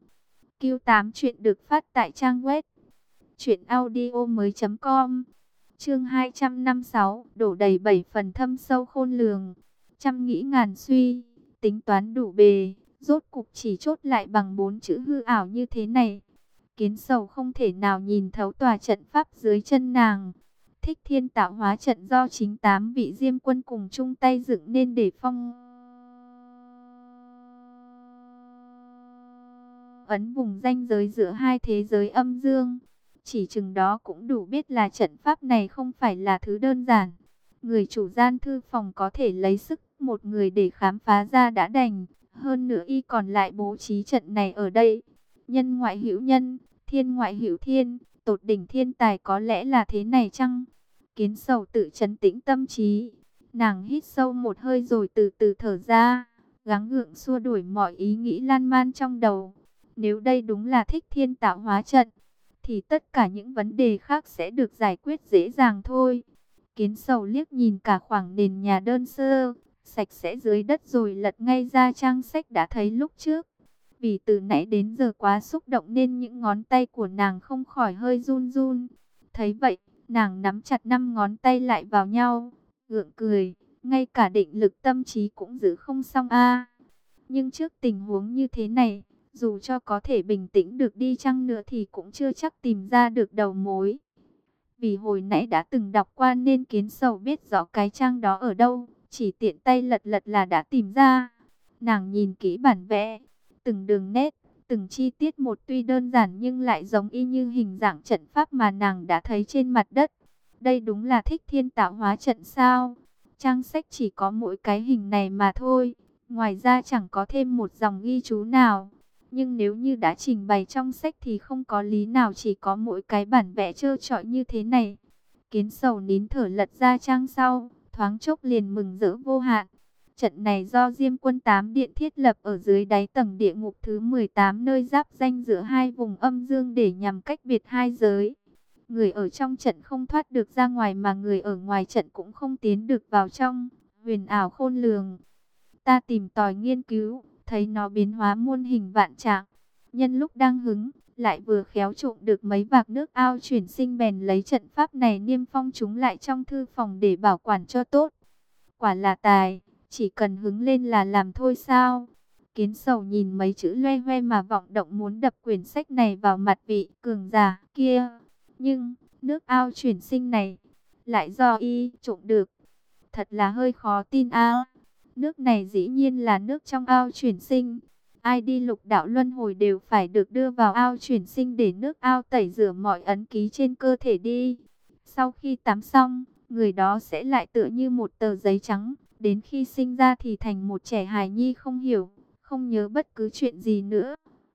Q8 chuyện được phát tại trang web truyệnaudiomoi.com. Chương 256, đổ đầy 7 phần thâm sâu khôn lường. Trăm nghĩ ngàn suy, tính toán đủ bề, rốt cục chỉ chốt lại bằng 4 chữ hư ảo như thế này. Kiến Sầu không thể nào nhìn thấu tòa trận pháp dưới chân nàng. Thích thiên tạo hóa trận do chính 8 vị Diêm Quân cùng chung tay dựng nên để phong ấn vùng ranh giới giữa hai thế giới âm dương. Chỉ chừng đó cũng đủ biết là trận pháp này không phải là thứ đơn giản. Người chủ gian thư phòng có thể lấy sức một người để khám phá ra đã đành. Hơn nữa y còn lại bố trí trận này ở đây. Nhân ngoại hữu nhân, thiên ngoại hữu thiên, tột đỉnh thiên tài có lẽ là thế này chăng? Kiến Sầu tự trấn tĩnh tâm trí. Nàng hít sâu một hơi rồi từ từ thở ra, gắng gượng xua đuổi mọi ý nghĩ lan man trong đầu. Nếu đây đúng là thích thiên tạo hóa trận, thì tất cả những vấn đề khác sẽ được giải quyết dễ dàng thôi. Kiến Sầu liếc nhìn cả khoảng nền nhà đơn sơ, sạch sẽ dưới đất rồi lật ngay ra trang sách đã thấy lúc trước. Vì từ nãy đến giờ quá xúc động nên những ngón tay của nàng không khỏi hơi run run. Thấy vậy, nàng nắm chặt 5 ngón tay lại vào nhau, gượng cười, ngay cả định lực tâm trí cũng giữ không xong a. Nhưng trước tình huống như thế này, dù cho có thể bình tĩnh được đi chăng nữa thì cũng chưa chắc tìm ra được đầu mối. Vì hồi nãy đã từng đọc qua nên Kiến Sầu biết rõ cái trang đó ở đâu, chỉ tiện tay lật lật là đã tìm ra. Nàng nhìn kỹ bản vẽ, từng đường nét, từng chi tiết một tuy đơn giản nhưng lại giống y như hình dạng trận pháp mà nàng đã thấy trên mặt đất. Đây đúng là thích thiên tạo hóa trận sao? Trang sách chỉ có mỗi cái hình này mà thôi, ngoài ra chẳng có thêm một dòng ghi chú nào. Nhưng nếu như đã trình bày trong sách thì không có lý nào chỉ có mỗi cái bản vẽ trơ trọi như thế này. Kiến Sầu nín thở lật ra trang sau, thoáng chốc liền mừng rỡ vô hạn. Trận này do Diêm Quân Tám Điện thiết lập ở dưới đáy tầng địa ngục thứ 18 nơi giáp ranh giữa hai vùng âm dương để nhằm cách biệt hai giới. Người ở trong trận không thoát được ra ngoài mà người ở ngoài trận cũng không tiến được vào trong. huyền ảo khôn lường. Ta tìm tòi nghiên cứu, thấy nó biến hóa muôn hình vạn trạng. Nhân lúc đang hứng, lại vừa khéo trộm được mấy vạc nước ao chuyển sinh, bèn lấy trận pháp này niêm phong chúng lại trong thư phòng để bảo quản cho tốt. Quả là tài, chỉ cần hứng lên là làm thôi sao? Kiến Sầu nhìn mấy chữ loe hoe mà vọng động muốn đập quyển sách này vào mặt vị cường giả kia. Nhưng, nước ao chuyển sinh này, lại do y trộm được. Thật là hơi khó tin a. Nước này dĩ nhiên là nước trong ao chuyển sinh. Ai đi lục đạo luân hồi đều phải được đưa vào ao chuyển sinh để nước ao tẩy rửa mọi ấn ký trên cơ thể đi. Sau khi tắm xong, người đó sẽ lại tựa như một tờ giấy trắng. Đến khi sinh ra thì thành một trẻ hài nhi không hiểu, không nhớ bất cứ chuyện gì nữa.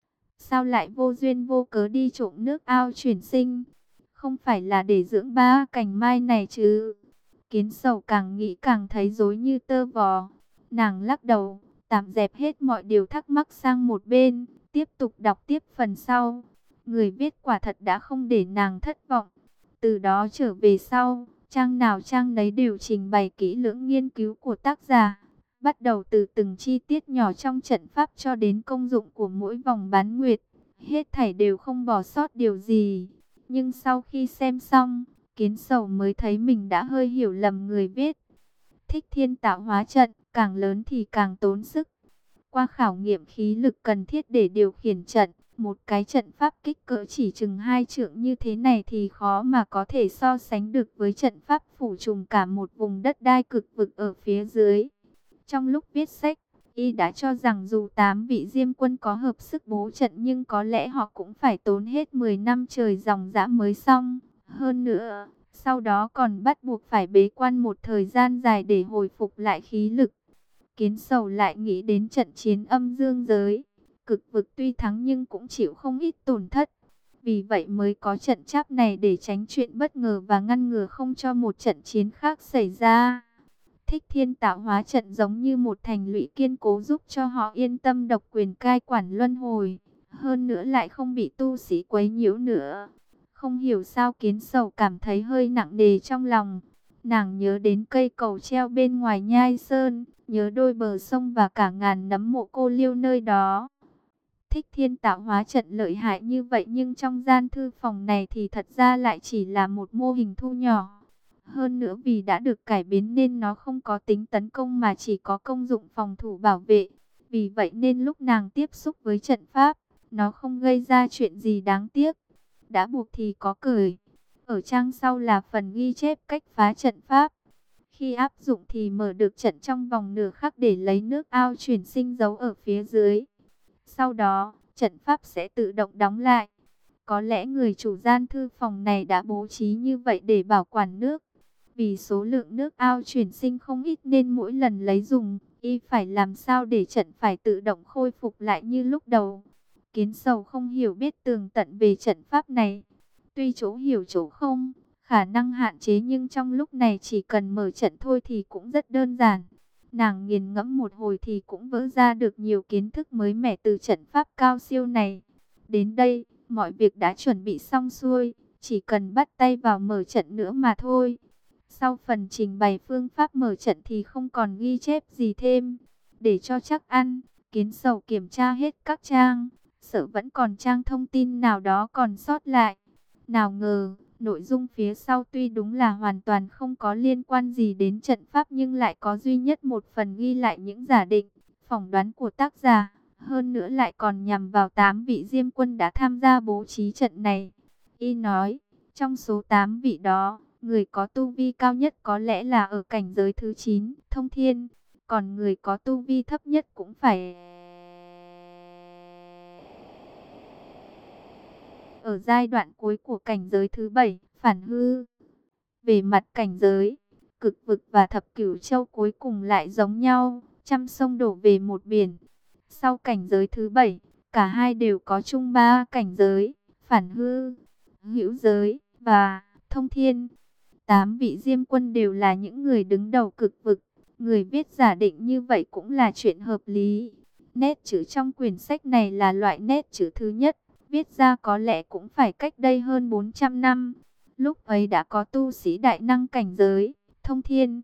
Sao lại vô duyên vô cớ đi trộm nước ao chuyển sinh? Không phải là để dưỡng ba cành mai này chứ? Kiến Sầu càng nghĩ càng thấy rối như tơ vò. Nàng lắc đầu, tạm dẹp hết mọi điều thắc mắc sang một bên, tiếp tục đọc tiếp phần sau. Người viết quả thật đã không để nàng thất vọng. Từ đó trở về sau, trang nào trang nấy đều trình bày kỹ lưỡng nghiên cứu của tác giả. Bắt đầu từ từng chi tiết nhỏ trong trận pháp cho đến công dụng của mỗi vòng bán nguyệt. Hết thảy đều không bỏ sót điều gì. Nhưng sau khi xem xong, Kiến Sầu mới thấy mình đã hơi hiểu lầm người viết. Thích Thiên tạo hóa trận, càng lớn thì càng tốn sức. Qua khảo nghiệm khí lực cần thiết để điều khiển trận, một cái trận pháp kích cỡ chỉ chừng 2 trượng như thế này thì khó mà có thể so sánh được với trận pháp phủ trùm cả một vùng đất đai cực vực ở phía dưới. Trong lúc viết sách, y đã cho rằng dù 8 vị Diêm Quân có hợp sức bố trận nhưng có lẽ họ cũng phải tốn hết 10 năm trời dòng dã mới xong. Hơn nữa, sau đó còn bắt buộc phải bế quan một thời gian dài để hồi phục lại khí lực. Kiến Sầu lại nghĩ đến trận chiến âm dương giới. Cực vực tuy thắng nhưng cũng chịu không ít tổn thất. Vì vậy mới có trận pháp này để tránh chuyện bất ngờ và ngăn ngừa không cho một trận chiến khác xảy ra. Thích Thiên tạo hóa trận giống như một thành lũy kiên cố giúp cho họ yên tâm độc quyền cai quản luân hồi. Hơn nữa lại không bị tu sĩ quấy nhiễu nữa. Không hiểu sao Kiến Sầu cảm thấy hơi nặng nề trong lòng. Nàng nhớ đến cây cầu treo bên ngoài Nhai Sơn, nhớ đôi bờ sông và cả ngàn nấm mộ cô liêu nơi đó. Thích Thiên tạo hóa trận lợi hại như vậy nhưng trong gian thư phòng này thì thật ra lại chỉ là một mô hình thu nhỏ. Hơn nữa vì đã được cải biến nên nó không có tính tấn công mà chỉ có công dụng phòng thủ bảo vệ. Vì vậy nên lúc nàng tiếp xúc với trận pháp, nó không gây ra chuyện gì đáng tiếc. Đã buộc thì có cởi. Ở trang sau là phần ghi chép cách phá trận pháp. Khi áp dụng thì mở được trận trong vòng nửa khắc để lấy nước ao chuyển sinh giấu ở phía dưới. Sau đó, trận pháp sẽ tự động đóng lại. Có lẽ người chủ gian thư phòng này đã bố trí như vậy để bảo quản nước. Vì số lượng nước ao chuyển sinh không ít nên mỗi lần lấy dùng, y phải làm sao để trận phải tự động khôi phục lại như lúc đầu. Kiến Sầu không hiểu biết tường tận về trận pháp này. Tuy chỗ hiểu chỗ không, khả năng hạn chế nhưng trong lúc này chỉ cần mở trận thôi thì cũng rất đơn giản. Nàng nghiền ngẫm một hồi thì cũng vỡ ra được nhiều kiến thức mới mẻ từ trận pháp cao siêu này. Đến đây, mọi việc đã chuẩn bị xong xuôi, chỉ cần bắt tay vào mở trận nữa mà thôi. Sau phần trình bày phương pháp mở trận thì không còn ghi chép gì thêm. Để cho chắc ăn, Kiến Sầu kiểm tra hết các trang, sợ vẫn còn trang thông tin nào đó còn sót lại. Nào ngờ, nội dung phía sau tuy đúng là hoàn toàn không có liên quan gì đến trận pháp nhưng lại có duy nhất một phần ghi lại những giả định, phỏng đoán của tác giả. Hơn nữa lại còn nhằm vào 8 vị Diêm Quân đã tham gia bố trí trận này. Y nói, trong số 8 vị đó, người có tu vi cao nhất có lẽ là ở cảnh giới thứ 9, thông thiên. Còn người có tu vi thấp nhất cũng phải ở giai đoạn cuối của cảnh giới thứ 7, phản hư. Về mặt cảnh giới, cực vực và thập cửu châu cuối cùng lại giống nhau, trăm sông đổ về một biển. Sau cảnh giới thứ 7, cả hai đều có chung 3 cảnh giới, phản hư, hữu giới và thông thiên. 8 vị Diêm Quân đều là những người đứng đầu cực vực. Người viết giả định như vậy cũng là chuyện hợp lý. Nét chữ trong quyển sách này là loại nét chữ thứ nhất. Viết ra có lẽ cũng phải cách đây hơn 400 năm. Lúc ấy đã có tu sĩ đại năng cảnh giới, thông thiên.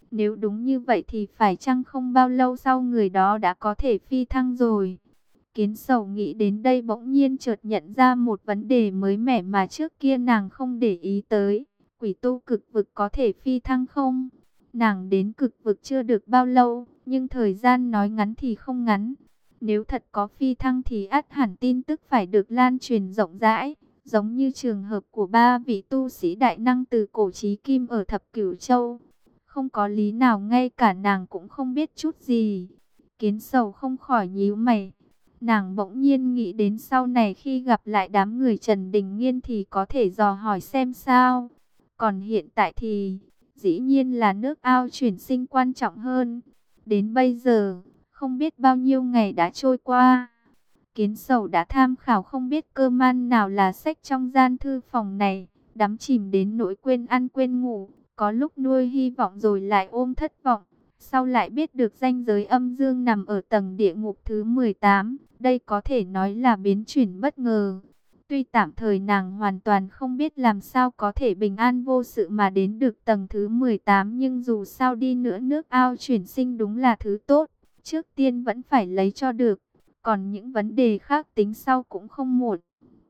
Nếu đúng như vậy thì phải chăng không bao lâu sau người đó đã có thể phi thăng rồi? Kiến Sầu nghĩ đến đây bỗng nhiên chợt nhận ra một vấn đề mới mẻ mà trước kia nàng không để ý tới. Quỷ tu cực vực có thể phi thăng không? Nàng đến cực vực chưa được bao lâu, nhưng thời gian nói ngắn thì không ngắn. Nếu thật có phi thăng thì ắt hẳn tin tức phải được lan truyền rộng rãi, giống như trường hợp của ba vị tu sĩ đại năng từ cổ chí kim ở Thập Cửu Châu. Không có lý nào ngay cả nàng cũng không biết chút gì. Kiến Sầu không khỏi nhíu mày. Nàng bỗng nhiên nghĩ đến sau này khi gặp lại đám người Trần Đình Nghiên thì có thể dò hỏi xem sao. Còn hiện tại thì, dĩ nhiên là nước ao chuyển sinh quan trọng hơn. Đến bây giờ, không biết bao nhiêu ngày đã trôi qua. Kiến Sầu đã tham khảo không biết cơ man nào là sách trong gian thư phòng này, đắm chìm đến nỗi quên ăn quên ngủ, có lúc nuôi hy vọng rồi lại ôm thất vọng. Sau lại biết được ranh giới âm dương nằm ở tầng địa ngục thứ 18, đây có thể nói là biến chuyển bất ngờ. Tuy tạm thời nàng hoàn toàn không biết làm sao có thể bình an vô sự mà đến được tầng thứ 18, nhưng dù sao đi nữa nước ao chuyển sinh đúng là thứ tốt, trước tiên vẫn phải lấy cho được. Còn những vấn đề khác tính sau cũng không muộn.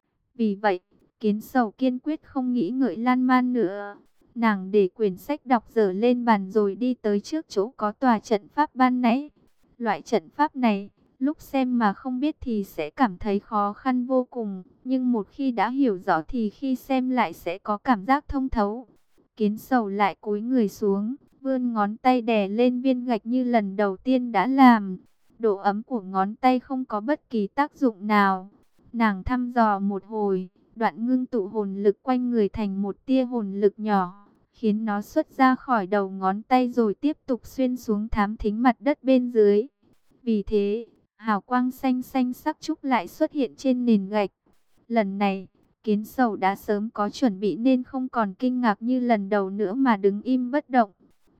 Vì vậy, Kiến Sầu kiên quyết không nghĩ ngợi lan man nữa. Nàng để quyển sách đọc dở lên bàn rồi đi tới trước chỗ có tòa trận pháp ban nãy. Loại trận pháp này, lúc xem mà không biết thì sẽ cảm thấy khó khăn vô cùng. Nhưng một khi đã hiểu rõ thì khi xem lại sẽ có cảm giác thông thấu. Kiến Sầu lại cúi người xuống, vươn ngón tay đè lên viên gạch như lần đầu tiên đã làm. Độ ấm của ngón tay không có bất kỳ tác dụng nào. Nàng thăm dò một hồi, đoạn ngưng tụ hồn lực quanh người thành một tia hồn lực nhỏ, khiến nó xuất ra khỏi đầu ngón tay rồi tiếp tục xuyên xuống thám thính mặt đất bên dưới. Vì thế, hào quang xanh xanh sắc trúc lại xuất hiện trên nền gạch. Lần này, Kiến Sầu đã sớm có chuẩn bị nên không còn kinh ngạc như lần đầu nữa mà đứng im bất động.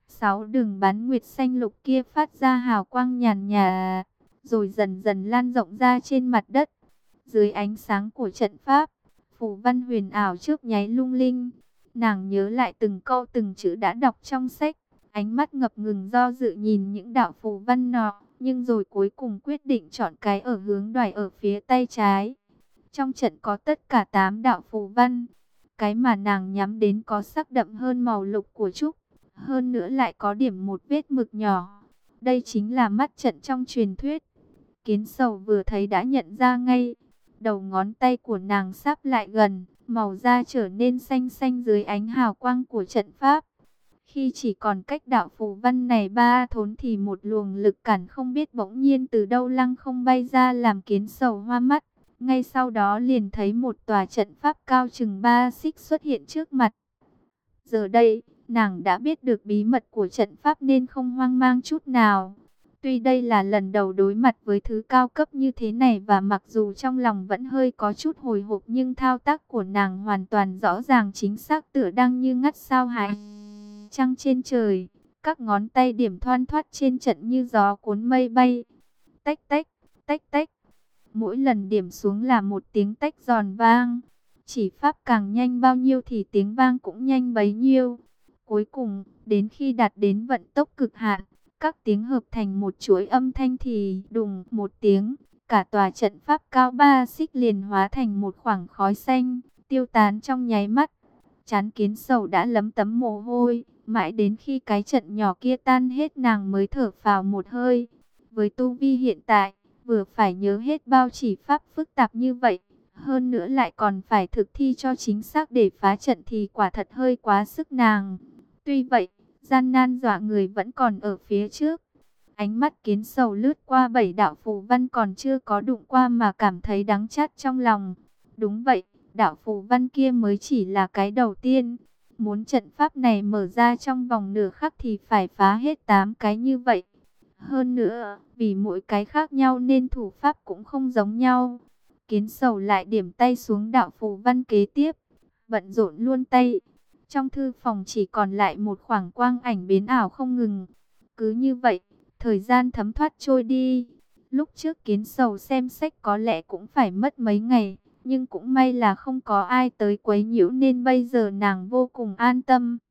6 đường bán nguyệt xanh lục kia phát ra hào quang nhàn nhạt, rồi dần dần lan rộng ra trên mặt đất. Dưới ánh sáng của trận pháp, phù văn huyền ảo trước nháy lung linh. Nàng nhớ lại từng câu từng chữ đã đọc trong sách, ánh mắt ngập ngừng do dự nhìn những đạo phù văn nọ, nhưng rồi cuối cùng quyết định chọn cái ở hướng đoài ở phía tay trái. Trong trận có tất cả 8 đạo phù văn, cái mà nàng nhắm đến có sắc đậm hơn màu lục của trúc, hơn nữa lại có điểm một vết mực nhỏ. Đây chính là mắt trận trong truyền thuyết. Kiến Sầu vừa thấy đã nhận ra ngay. Đầu ngón tay của nàng sắp lại gần, màu da trở nên xanh xanh dưới ánh hào quang của trận pháp. Khi chỉ còn cách đạo phù văn này 3 thốn thì một luồng lực cản không biết bỗng nhiên từ đâu lăng không bay ra làm Kiến Sầu hoa mắt. Ngay sau đó liền thấy một tòa trận pháp cao chừng 3 xích xuất hiện trước mặt. Giờ đây, nàng đã biết được bí mật của trận pháp nên không hoang mang chút nào. Tuy đây là lần đầu đối mặt với thứ cao cấp như thế này và mặc dù trong lòng vẫn hơi có chút hồi hộp nhưng thao tác của nàng hoàn toàn rõ ràng chính xác tựa đang như ngắt sao hải trăng trên trời. Các ngón tay điểm thoăn thoắt trên trận như gió cuốn mây bay. Tách tách, tách tách. Mỗi lần điểm xuống là một tiếng tách giòn vang. Chỉ pháp càng nhanh bao nhiêu thì tiếng vang cũng nhanh bấy nhiêu. Cuối cùng, đến khi đạt đến vận tốc cực hạn, các tiếng hợp thành một chuỗi âm thanh thì đùng một tiếng, cả tòa trận pháp cao 3 xích liền hóa thành một khoảng khói xanh, tiêu tán trong nháy mắt. Trán Kiến Sầu đã lấm tấm mồ hôi, mãi đến khi cái trận nhỏ kia tan hết nàng mới thở phào một hơi. Với tu vi hiện tại, vừa phải nhớ hết bao chỉ pháp phức tạp như vậy, hơn nữa lại còn phải thực thi cho chính xác để phá trận thì quả thật hơi quá sức nàng. Tuy vậy, gian nan dọa người vẫn còn ở phía trước. Ánh mắt Kiến Sầu lướt qua 7 đạo phù văn còn chưa có đụng qua mà cảm thấy đắng chát trong lòng. Đúng vậy, đạo phù văn kia mới chỉ là cái đầu tiên. Muốn trận pháp này mở ra trong vòng nửa khắc thì phải phá hết 8 cái như vậy. Hơn nữa, vì mỗi cái khác nhau nên thủ pháp cũng không giống nhau. Kiến Sầu lại điểm tay xuống đạo phù văn kế tiếp, bận rộn luôn tay. Trong thư phòng chỉ còn lại một khoảng quang ảnh biến ảo không ngừng. Cứ như vậy, thời gian thấm thoát trôi đi. Lúc trước Kiến Sầu xem sách có lẽ cũng phải mất mấy ngày, nhưng cũng may là không có ai tới quấy nhiễu nên bây giờ nàng vô cùng an tâm.